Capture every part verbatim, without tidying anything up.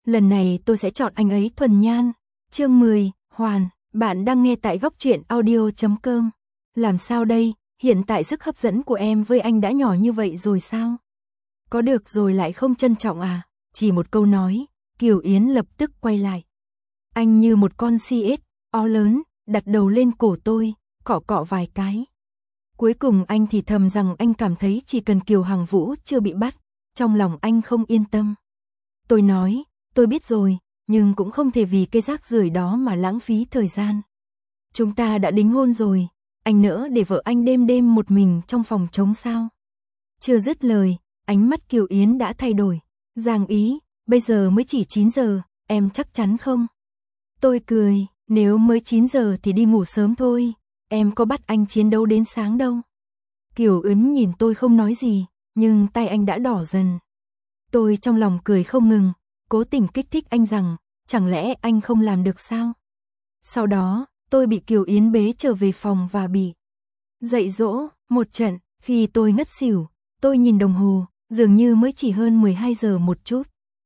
Lần này tôi sẽ chọn anh ấy thuần nhan. Chương mười, Hoàn, bạn đang nghe tại góc truyện audio chấm com. Làm sao đây, hiện tại sức hấp dẫn của em với anh đã nhỏ như vậy rồi sao? Có được rồi lại không trân trọng à? Chỉ một câu nói, Kiều Yến lập tức quay lại. Anh như một con xê ét, ó lớn, đặt đầu lên cổ tôi, cọ cọ vài cái. Cuối cùng anh thì thầm rằng anh cảm thấy chỉ cần Kiều Hằng Vũ chưa bị bắt, trong lòng anh không yên tâm. Tôi nói, tôi biết rồi, nhưng cũng không thể vì cái rác rưởi đó mà lãng phí thời gian. Chúng ta đã đính hôn rồi, anh nỡ để vợ anh đêm đêm một mình trong phòng trống sao? Chưa dứt lời, ánh mắt Kiều Yến đã thay đổi. Giang Ý, bây giờ mới chỉ chín giờ, em chắc chắn không? Tôi cười, nếu mới chín giờ thì đi ngủ sớm thôi, em có bắt anh chiến đấu đến sáng đâu. Kiều Yến nhìn tôi không nói gì, nhưng tay anh đã đỏ dần. Tôi trong lòng cười không ngừng, cố tình kích thích anh rằng, chẳng lẽ anh không làm được sao? Sau đó, tôi bị Kiều Yến bế trở về phòng và bị dạy dỗ một trận. Khi tôi ngất xỉu, tôi nhìn đồng hồ, dường như mới chỉ hơn mười hai giờ một chút.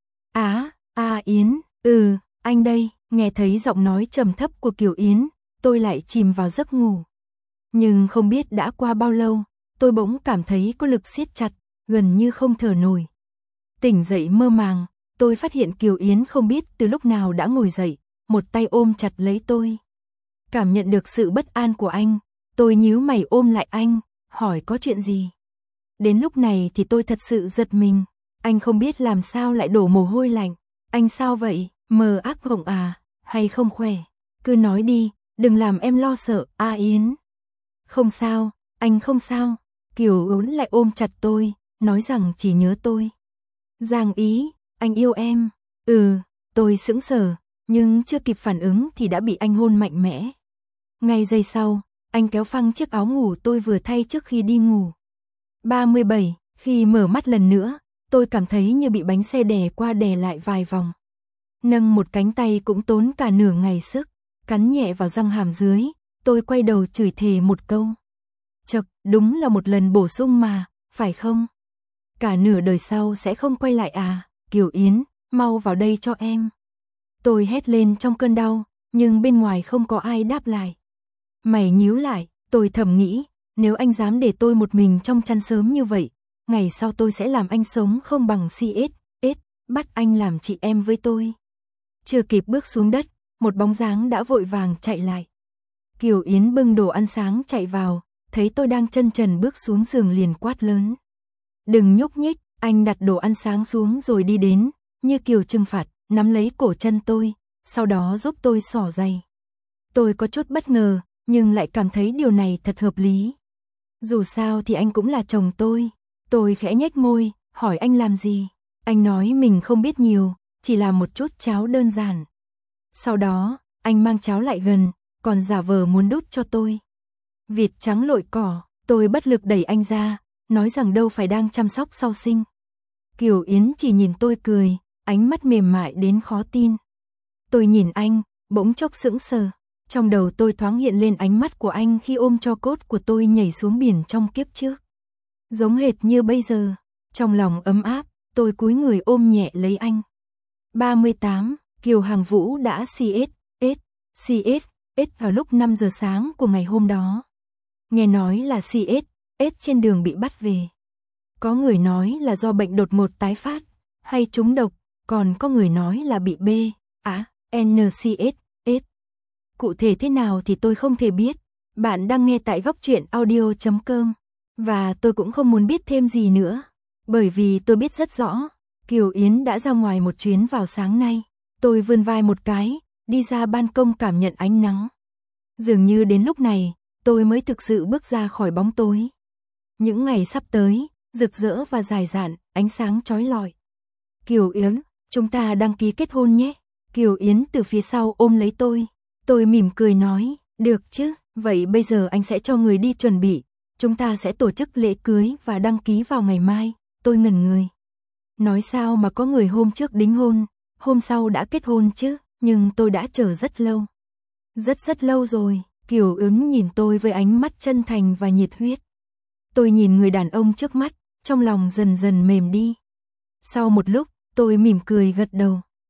Á, à, à Yến, ừ, anh đây, nghe thấy giọng nói trầm thấp của Kiều Yến, tôi lại chìm vào giấc ngủ. Nhưng không biết đã qua bao lâu, tôi bỗng cảm thấy có lực siết chặt, gần như không thở nổi. Tỉnh dậy mơ màng, tôi phát hiện Kiều Yến không biết từ lúc nào đã ngồi dậy, một tay ôm chặt lấy tôi. Cảm nhận được sự bất an của anh, tôi nhíu mày ôm lại anh, hỏi có chuyện gì. Đến lúc này thì tôi thật sự giật mình, anh không biết làm sao lại đổ mồ hôi lạnh. Anh sao vậy, mơ ác mộng à, hay không khỏe? Cứ nói đi, đừng làm em lo sợ, A Yến. Không sao, anh không sao. Kiều Yến lại ôm chặt tôi, nói rằng chỉ nhớ tôi. Giang Ý, anh yêu em. Ừ, tôi sững sờ, nhưng chưa kịp phản ứng thì đã bị anh hôn mạnh mẽ. Ngay giây sau, anh kéo phăng chiếc áo ngủ tôi vừa thay trước khi đi ngủ. ba mươi bảy, khi mở mắt lần nữa, tôi cảm thấy như bị bánh xe đè qua đè lại vài vòng. Nâng một cánh tay cũng tốn cả nửa ngày sức, cắn nhẹ vào răng hàm dưới, tôi quay đầu chửi thề một câu. Chậc, đúng là một lần bổ sung mà, phải không? Cả nửa đời sau sẽ không quay lại à, Kiều Yến, mau vào đây cho em. Tôi hét lên trong cơn đau, nhưng bên ngoài không có ai đáp lại. Mày nhíu lại, tôi thầm nghĩ, nếu anh dám để tôi một mình trong chăn sớm như vậy, ngày sau tôi sẽ làm anh sống không bằng xê ét, ết, bắt anh làm chị em với tôi. Chưa kịp bước xuống đất, một bóng dáng đã vội vàng chạy lại. Kiều Yến bưng đồ ăn sáng chạy vào, thấy tôi đang chân trần bước xuống giường liền quát lớn. Đừng nhúc nhích, anh đặt đồ ăn sáng xuống rồi đi đến, như kiểu trừng phạt, nắm lấy cổ chân tôi, sau đó giúp tôi xỏ giày. Tôi có chút bất ngờ, nhưng lại cảm thấy điều này thật hợp lý. Dù sao thì anh cũng là chồng tôi. Tôi khẽ nhếch môi, hỏi anh làm gì. Anh nói mình không biết nhiều, chỉ là một chút cháo đơn giản. Sau đó, anh mang cháo lại gần, còn giả vờ muốn đút cho tôi. Vịt trắng lội cỏ, tôi bất lực đẩy anh ra, nói rằng đâu phải đang chăm sóc sau sinh. Kiều Yến chỉ nhìn tôi cười, ánh mắt mềm mại đến khó tin. Tôi nhìn anh, bỗng chốc sững sờ. Trong đầu tôi thoáng hiện lên ánh mắt của anh khi ôm tro cốt của tôi nhảy xuống biển trong kiếp trước. Giống hệt như bây giờ, trong lòng ấm áp, tôi cúi người ôm nhẹ lấy anh. ba mươi tám, Kiều Hằng Vũ đã xê ét, ết, xê ét, ết vào lúc năm giờ sáng của ngày hôm đó. Nghe nói là xê ét, ết trên đường bị bắt về. Có người nói là do bệnh đột ngột tái phát, hay trúng độc, còn có người nói là bị B, á, en xê ét, ết. Cụ thể thế nào thì tôi không thể biết. Bạn đang nghe tại góc truyện audio chấm com. Và tôi cũng không muốn biết thêm gì nữa. Bởi vì tôi biết rất rõ, Kiều Yến đã ra ngoài một chuyến vào sáng nay. Tôi vươn vai một cái, đi ra ban công cảm nhận ánh nắng. Dường như đến lúc này, tôi mới thực sự bước ra khỏi bóng tối. Những ngày sắp tới, rực rỡ và dài dạn, ánh sáng chói lọi. Kiều Yến, chúng ta đăng ký kết hôn nhé. Kiều Yến từ phía sau ôm lấy tôi. Tôi mỉm cười nói, được chứ, vậy bây giờ anh sẽ cho người đi chuẩn bị. Chúng ta sẽ tổ chức lễ cưới và đăng ký vào ngày mai. Tôi ngẩn người. Nói sao mà có người hôm trước đính hôn, hôm sau đã kết hôn chứ, nhưng tôi đã chờ rất lâu. Rất rất lâu rồi, Kiều Yến nhìn tôi với ánh mắt chân thành và nhiệt huyết. Tôi nhìn người đàn ông trước mắt, trong lòng dần dần mềm đi. Sau một lúc, tôi mỉm cười gật đầu.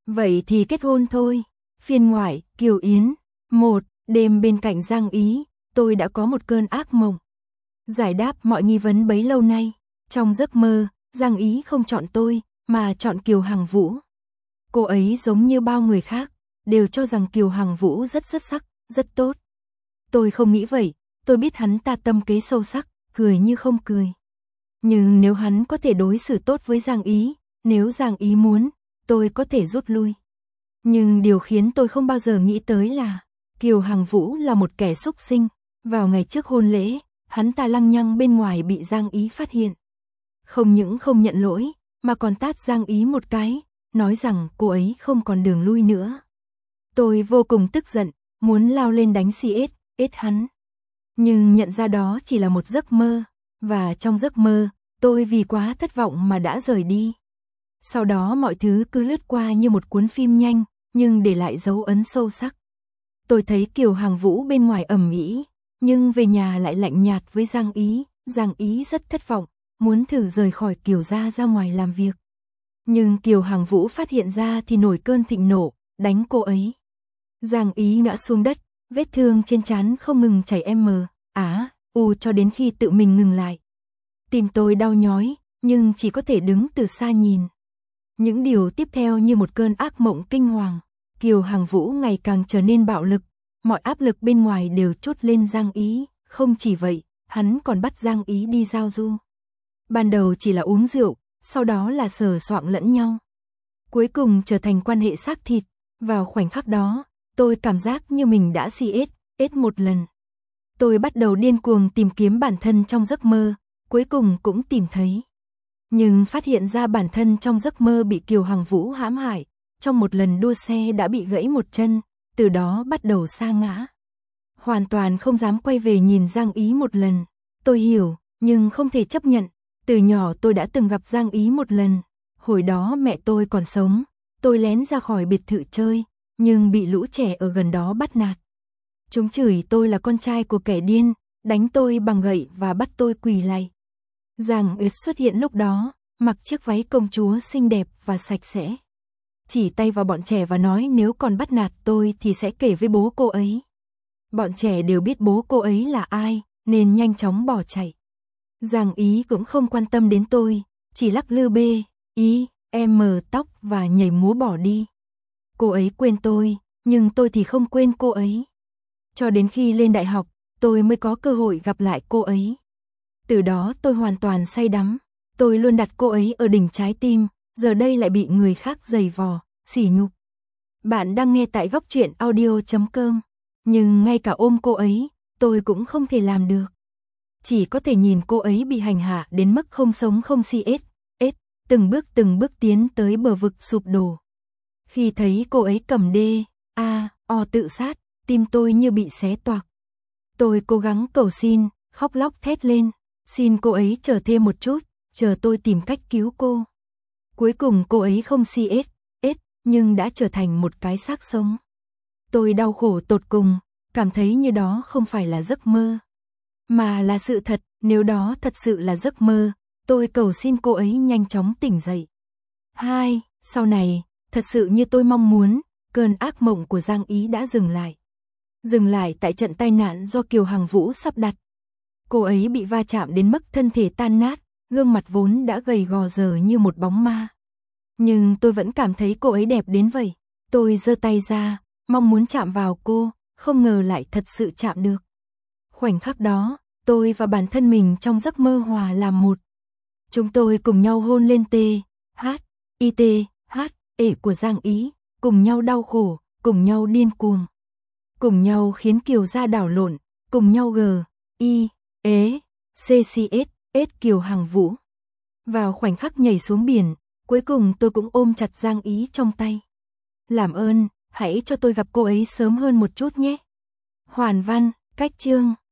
Vậy thì kết hôn thôi. Phiên ngoại, Kiều Yến. Một, đêm bên cạnh Giang Ý, tôi đã có một cơn ác mộng. Giải đáp mọi nghi vấn bấy lâu nay. Trong giấc mơ, Giang Ý không chọn tôi, mà chọn Kiều Hằng Vũ. Cô ấy giống như bao người khác, đều cho rằng Kiều Hằng Vũ rất xuất sắc, rất tốt. Tôi không nghĩ vậy, tôi biết hắn ta tâm kế sâu sắc, cười như không cười. Nhưng nếu hắn có thể đối xử tốt với Giang Ý, nếu Giang Ý muốn, tôi có thể rút lui. Nhưng điều khiến tôi không bao giờ nghĩ tới là Kiều Hằng Vũ là một kẻ xúc sinh. Vào ngày trước hôn lễ, hắn ta lăng nhăng bên ngoài bị Giang Ý phát hiện. Không những không nhận lỗi, mà còn tát Giang Ý một cái, nói rằng cô ấy không còn đường lui nữa. Tôi vô cùng tức giận, muốn lao lên đánh xê ét, ết hắn. Nhưng nhận ra đó chỉ là một giấc mơ, và trong giấc mơ, tôi vì quá thất vọng mà đã rời đi. Sau đó mọi thứ cứ lướt qua như một cuốn phim nhanh, nhưng để lại dấu ấn sâu sắc. Tôi thấy Kiều Hằng Vũ bên ngoài ầm ĩ, nhưng về nhà lại lạnh nhạt với Giang Ý. Giang Ý rất thất vọng, muốn thử rời khỏi Kiều gia ra ngoài làm việc. Nhưng Kiều Hằng Vũ phát hiện ra thì nổi cơn thịnh nộ, đánh cô ấy. Giang Ý ngã xuống đất, vết thương trên trán không ngừng chảy mờ, á, u cho đến khi tự mình ngừng lại. Tim tôi đau nhói, nhưng chỉ có thể đứng từ xa nhìn. Những điều tiếp theo như một cơn ác mộng kinh hoàng. Kiều Hằng Vũ ngày càng trở nên bạo lực, mọi áp lực bên ngoài đều trút lên Giang Ý. Không chỉ vậy, hắn còn bắt Giang Ý đi giao du. Ban đầu chỉ là uống rượu, sau đó là sờ soạng lẫn nhau. Cuối cùng trở thành quan hệ xác thịt. Vào khoảnh khắc đó, tôi cảm giác như mình đã xê ét, ết một lần. Tôi bắt đầu điên cuồng tìm kiếm bản thân trong giấc mơ, cuối cùng cũng tìm thấy. Nhưng phát hiện ra bản thân trong giấc mơ bị Kiều Hằng Vũ hãm hại, trong một lần đua xe đã bị gãy một chân, từ đó bắt đầu sa ngã. Hoàn toàn không dám quay về nhìn Giang Ý một lần. Tôi hiểu, nhưng không thể chấp nhận. Từ nhỏ tôi đã từng gặp Giang Ý một lần. Hồi đó mẹ tôi còn sống, tôi lén ra khỏi biệt thự chơi, nhưng bị lũ trẻ ở gần đó bắt nạt. Chúng chửi tôi là con trai của kẻ điên, đánh tôi bằng gậy và bắt tôi quỳ lạy. Giang Ý xuất hiện lúc đó, mặc chiếc váy công chúa xinh đẹp và sạch sẽ. Chỉ tay vào bọn trẻ và nói nếu còn bắt nạt tôi thì sẽ kể với bố cô ấy. Bọn trẻ đều biết bố cô ấy là ai, nên nhanh chóng bỏ chạy. Giang Ý cũng không quan tâm đến tôi, chỉ lắc lư bê, ý, em mờ tóc và nhảy múa bỏ đi. Cô ấy quên tôi, nhưng tôi thì không quên cô ấy. Cho đến khi lên đại học, tôi mới có cơ hội gặp lại cô ấy. Từ đó tôi hoàn toàn say đắm, tôi luôn đặt cô ấy ở đỉnh trái tim, giờ đây lại bị người khác giày vò, sỉ nhục. Bạn đang nghe tại góc truyện audio chấm com, nhưng ngay cả ôm cô ấy, tôi cũng không thể làm được. Chỉ có thể nhìn cô ấy bị hành hạ đến mức không sống không xê ét, ết, từng bước từng bước tiến tới bờ vực sụp đổ. Khi thấy cô ấy cầm đê, a, o tự sát, tim tôi như bị xé toạc. Tôi cố gắng cầu xin, khóc lóc thét lên, xin cô ấy chờ thêm một chút, chờ tôi tìm cách cứu cô. Cuối cùng cô ấy không xê ét, ết, nhưng đã trở thành một cái xác sống. Tôi đau khổ tột cùng, cảm thấy như đó không phải là giấc mơ, mà là sự thật. Nếu đó thật sự là giấc mơ, tôi cầu xin cô ấy nhanh chóng tỉnh dậy. Hai, sau này, thật sự như tôi mong muốn, cơn ác mộng của Giang Ý đã dừng lại. Dừng lại tại trận tai nạn do Kiều Hằng Vũ sắp đặt. Cô ấy bị va chạm đến mức thân thể tan nát, gương mặt vốn đã gầy gò giờ như một bóng ma. Nhưng tôi vẫn cảm thấy cô ấy đẹp đến vậy. Tôi giơ tay ra, mong muốn chạm vào cô, không ngờ lại thật sự chạm được. Khoảnh khắc đó, tôi và bản thân mình trong giấc mơ hòa làm một. Chúng tôi cùng nhau hôn lên T, H, I T, H, ể của Giang Ý, cùng nhau đau khổ, cùng nhau điên cuồng. Cùng nhau khiến Kiều gia đảo lộn, cùng nhau G, I, ế, C C S, S Kiều Hằng Vũ. Vào khoảnh khắc nhảy xuống biển, cuối cùng tôi cũng ôm chặt Giang Ý trong tay. Làm ơn, hãy cho tôi gặp cô ấy sớm hơn một chút nhé. Hoàn văn, cách chương.